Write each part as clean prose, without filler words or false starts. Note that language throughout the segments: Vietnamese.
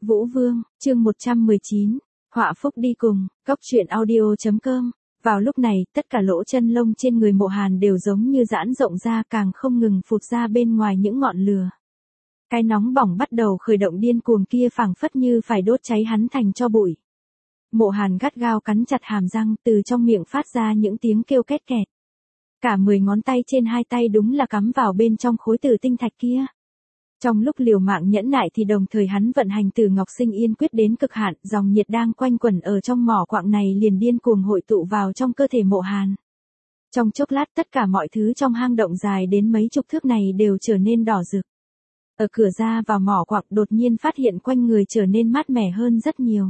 Vũ Vương, chương 119, họa phúc đi cùng, cóc truyện audio.com. Vào lúc này, tất cả lỗ chân lông trên người Mộ Hàn đều giống như giãn rộng ra, càng không ngừng phụt ra bên ngoài những ngọn lửa. Cái nóng bỏng bắt đầu khởi động điên cuồng kia, phảng phất như phải đốt cháy hắn thành tro bụi. Mộ Hàn gắt gao cắn chặt hàm răng, từ trong miệng phát ra những tiếng kêu két kẹt. Cả 10 ngón tay trên hai tay đúng là cắm vào bên trong khối tử tinh thạch kia. Trong lúc liều mạng nhẫn nại thì đồng thời hắn vận hành Tử Ngọc Sinh Yên quyết đến cực hạn, dòng nhiệt đang quanh quẩn ở trong mỏ quặng này liền điên cuồng hội tụ vào trong cơ thể Mộ Hàn. Trong chốc lát tất cả mọi thứ trong hang động dài đến mấy chục thước này đều trở nên đỏ rực. Ở cửa ra vào mỏ quặng đột nhiên phát hiện quanh người trở nên mát mẻ hơn rất nhiều.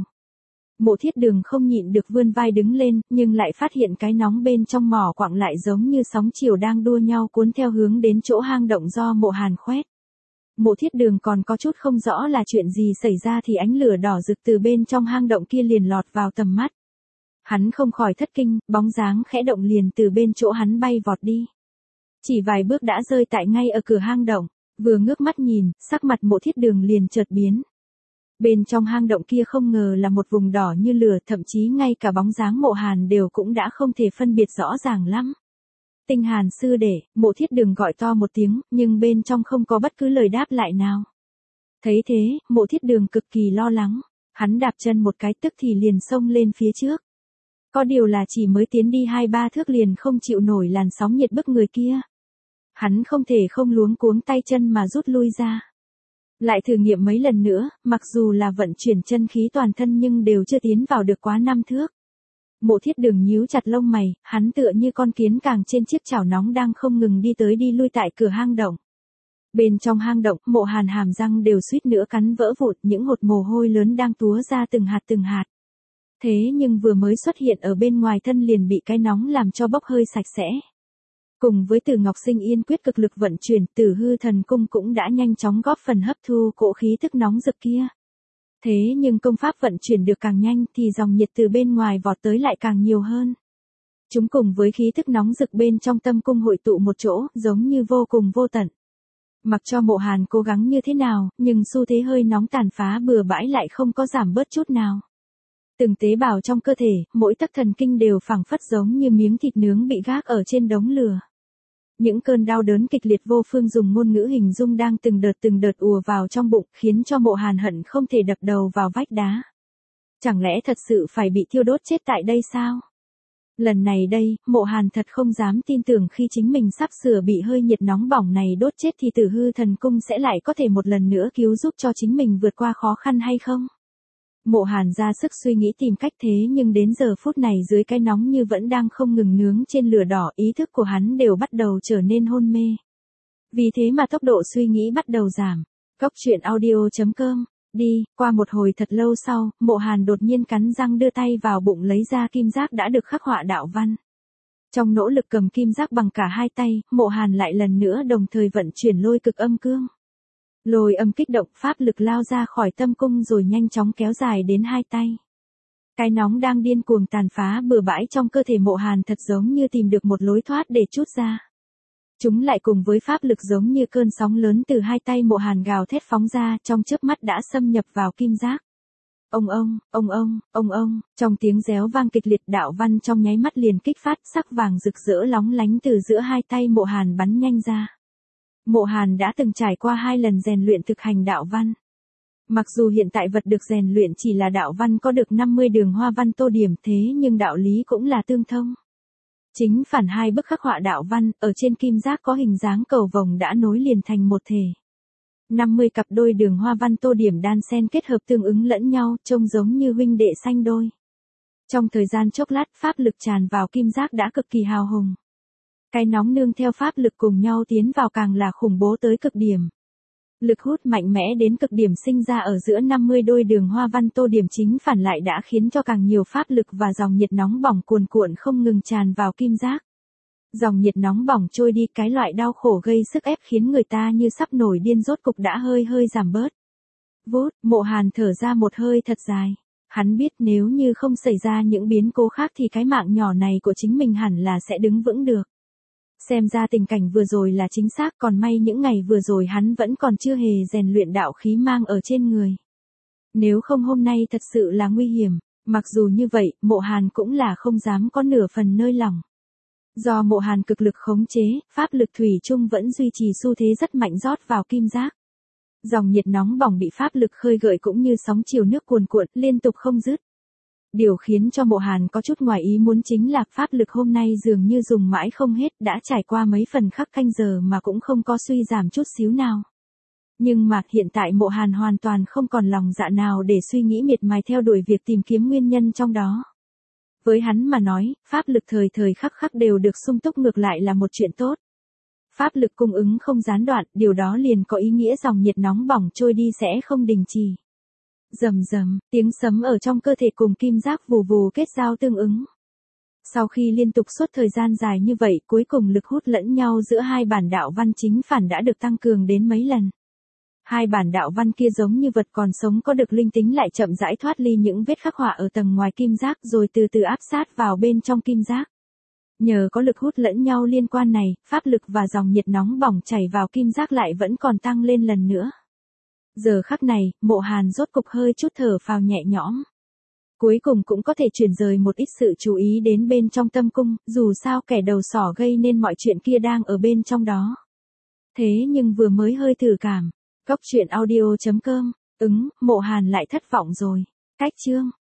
Mộ Thiết Đường không nhịn được vươn vai đứng lên, nhưng lại phát hiện cái nóng bên trong mỏ quặng lại giống như sóng chiều đang đua nhau cuốn theo hướng đến chỗ hang động do Mộ Hàn khoét. Mộ Thiết Đường còn có chút không rõ là chuyện gì xảy ra thì ánh lửa đỏ rực từ bên trong hang động kia liền lọt vào tầm mắt. Hắn không khỏi thất kinh, bóng dáng khẽ động liền từ bên chỗ hắn bay vọt đi. Chỉ vài bước đã rơi tại ngay ở cửa hang động, vừa ngước mắt nhìn, sắc mặt Mộ Thiết Đường liền chợt biến. Bên trong hang động kia không ngờ là một vùng đỏ như lửa, thậm chí ngay cả bóng dáng Mộ Hàn đều cũng đã không thể phân biệt rõ ràng lắm. Tinh Hàn sư đệ, Mộ Thiết Đường gọi to một tiếng, nhưng bên trong không có bất cứ lời đáp lại nào. Thấy thế, Mộ Thiết Đường cực kỳ lo lắng, hắn đạp chân một cái tức thì liền xông lên phía trước. Có điều là chỉ mới tiến đi 2-3 thước liền không chịu nổi làn sóng nhiệt bức người kia. Hắn không thể không luống cuống tay chân mà rút lui ra. Lại thử nghiệm mấy lần nữa, mặc dù là vận chuyển chân khí toàn thân nhưng đều chưa tiến vào được quá 5 thước. Mộ Thiết Đường nhíu chặt lông mày, hắn tựa như con kiến càng trên chiếc chảo nóng đang không ngừng đi tới đi lui tại cửa hang động. Bên trong hang động, Mộ Hàn hàm răng đều suýt nữa cắn vỡ vụn, những hột mồ hôi lớn đang túa ra từng hạt từng hạt. Thế nhưng vừa mới xuất hiện ở bên ngoài thân liền bị cái nóng làm cho bốc hơi sạch sẽ. Cùng với Tử Ngọc Sinh Yên quyết cực lực vận chuyển, Tử Hư Thần Cung cũng đã nhanh chóng góp phần hấp thu cỗ khí tức nóng rực kia. Thế nhưng công pháp vận chuyển được càng nhanh thì dòng nhiệt từ bên ngoài vọt tới lại càng nhiều hơn. Chúng cùng với khí tức nóng rực bên trong tâm cung hội tụ một chỗ, giống như vô cùng vô tận. Mặc cho Mộ Hàn cố gắng như thế nào, nhưng xu thế hơi nóng tàn phá bừa bãi lại không có giảm bớt chút nào. Từng tế bào trong cơ thể, mỗi tấc thần kinh đều phảng phất giống như miếng thịt nướng bị gác ở trên đống lửa. Những cơn đau đớn kịch liệt vô phương dùng ngôn ngữ hình dung đang từng đợt ùa vào trong bụng, khiến cho Mộ Hàn hận không thể đập đầu vào vách đá. Chẳng lẽ thật sự phải bị thiêu đốt chết tại đây sao? Lần này đây, Mộ Hàn thật không dám tin tưởng khi chính mình sắp sửa bị hơi nhiệt nóng bỏng này đốt chết thì Tử Hư Thần Cung sẽ lại có thể một lần nữa cứu giúp cho chính mình vượt qua khó khăn hay không? Mộ Hàn ra sức suy nghĩ tìm cách, thế nhưng đến giờ phút này dưới cái nóng như vẫn đang không ngừng nướng trên lửa đỏ, ý thức của hắn đều bắt đầu trở nên hôn mê. Vì thế mà tốc độ suy nghĩ bắt đầu giảm. Cóc truyện audio.com. Đi, qua một hồi thật lâu sau, Mộ Hàn đột nhiên cắn răng đưa tay vào bụng lấy ra kim giác đã được khắc họa đạo văn. Trong nỗ lực cầm kim giác bằng cả hai tay, Mộ Hàn lại lần nữa đồng thời vận chuyển lôi cực âm cương. Lôi âm kích động, pháp lực lao ra khỏi tâm cung rồi nhanh chóng kéo dài đến hai tay. Cái nóng đang điên cuồng tàn phá bừa bãi trong cơ thể Mộ Hàn thật giống như tìm được một lối thoát để trút ra. Chúng lại cùng với pháp lực giống như cơn sóng lớn từ hai tay Mộ Hàn gào thét phóng ra, trong chớp mắt đã xâm nhập vào kim giác. Ông, trong tiếng réo vang kịch liệt, đạo văn trong nháy mắt liền kích phát, sắc vàng rực rỡ lóng lánh từ giữa hai tay Mộ Hàn bắn nhanh ra. Mộ Hàn đã từng trải qua 2 lần rèn luyện thực hành đạo văn. Mặc dù hiện tại vật được rèn luyện chỉ là đạo văn có được 50 đường hoa văn tô điểm, thế nhưng đạo lý cũng là tương thông. Chính phản hai bức khắc họa đạo văn, ở trên kim giác có hình dáng cầu vồng đã nối liền thành một thể. 50 cặp đôi đường hoa văn tô điểm đan xen kết hợp tương ứng lẫn nhau, trông giống như huynh đệ sanh đôi. Trong thời gian chốc lát, pháp lực tràn vào kim giác đã cực kỳ hào hùng. Cái nóng nương theo pháp lực cùng nhau tiến vào càng là khủng bố tới cực điểm. Lực hút mạnh mẽ đến cực điểm sinh ra ở giữa 50 đôi đường hoa văn tô điểm chính phản lại đã khiến cho càng nhiều pháp lực và dòng nhiệt nóng bỏng cuồn cuộn không ngừng tràn vào kim giác. Dòng nhiệt nóng bỏng trôi đi, cái loại đau khổ gây sức ép khiến người ta như sắp nổi điên rốt cục đã hơi giảm bớt. Vút, Mộ Hàn thở ra một hơi thật dài. Hắn biết nếu như không xảy ra những biến cố khác thì cái mạng nhỏ này của chính mình hẳn là sẽ đứng vững được. Xem ra tình cảnh vừa rồi là chính xác, còn may những ngày vừa rồi hắn vẫn còn chưa hề rèn luyện đạo khí mang ở trên người. Nếu không hôm nay thật sự là nguy hiểm, mặc dù như vậy, Mộ Hàn cũng là không dám có nửa phần nơi lòng. Do Mộ Hàn cực lực khống chế, pháp lực thủy chung vẫn duy trì xu thế rất mạnh rót vào kim giác. Dòng nhiệt nóng bỏng bị pháp lực khơi gợi cũng như sóng chiều nước cuồn cuộn liên tục không dứt. Điều khiến cho Mộ Hàn có chút ngoài ý muốn chính là pháp lực hôm nay dường như dùng mãi không hết, đã trải qua mấy phần khắc canh giờ mà cũng không có suy giảm chút xíu nào. Nhưng mà hiện tại Mộ Hàn hoàn toàn không còn lòng dạ nào để suy nghĩ miệt mài theo đuổi việc tìm kiếm nguyên nhân trong đó. Với hắn mà nói, pháp lực thời thời khắc khắc đều được sung túc ngược lại là một chuyện tốt. Pháp lực cung ứng không gián đoạn, điều đó liền có ý nghĩa dòng nhiệt nóng bỏng trôi đi sẽ không đình trì. Rầm rầm, tiếng sấm ở trong cơ thể cùng kim giác vù vù kết giao tương ứng. Sau khi liên tục suốt thời gian dài như vậy, cuối cùng lực hút lẫn nhau giữa hai bản đạo văn chính phản đã được tăng cường đến mấy lần. Hai bản đạo văn kia giống như vật còn sống có được linh tính lại chậm rãi thoát ly những vết khắc họa ở tầng ngoài kim giác rồi từ từ áp sát vào bên trong kim giác. Nhờ có lực hút lẫn nhau liên quan này, pháp lực và dòng nhiệt nóng bỏng chảy vào kim giác lại vẫn còn tăng lên lần nữa. Giờ khắc này, Mộ Hàn rốt cục hơi chút thở phào nhẹ nhõm. Cuối cùng cũng có thể chuyển rời một ít sự chú ý đến bên trong tâm cung, dù sao kẻ đầu sỏ gây nên mọi chuyện kia đang ở bên trong đó. Thế nhưng vừa mới hơi thử cảm, Cốc truyện audio.com, Mộ Hàn lại thất vọng rồi. Cách chương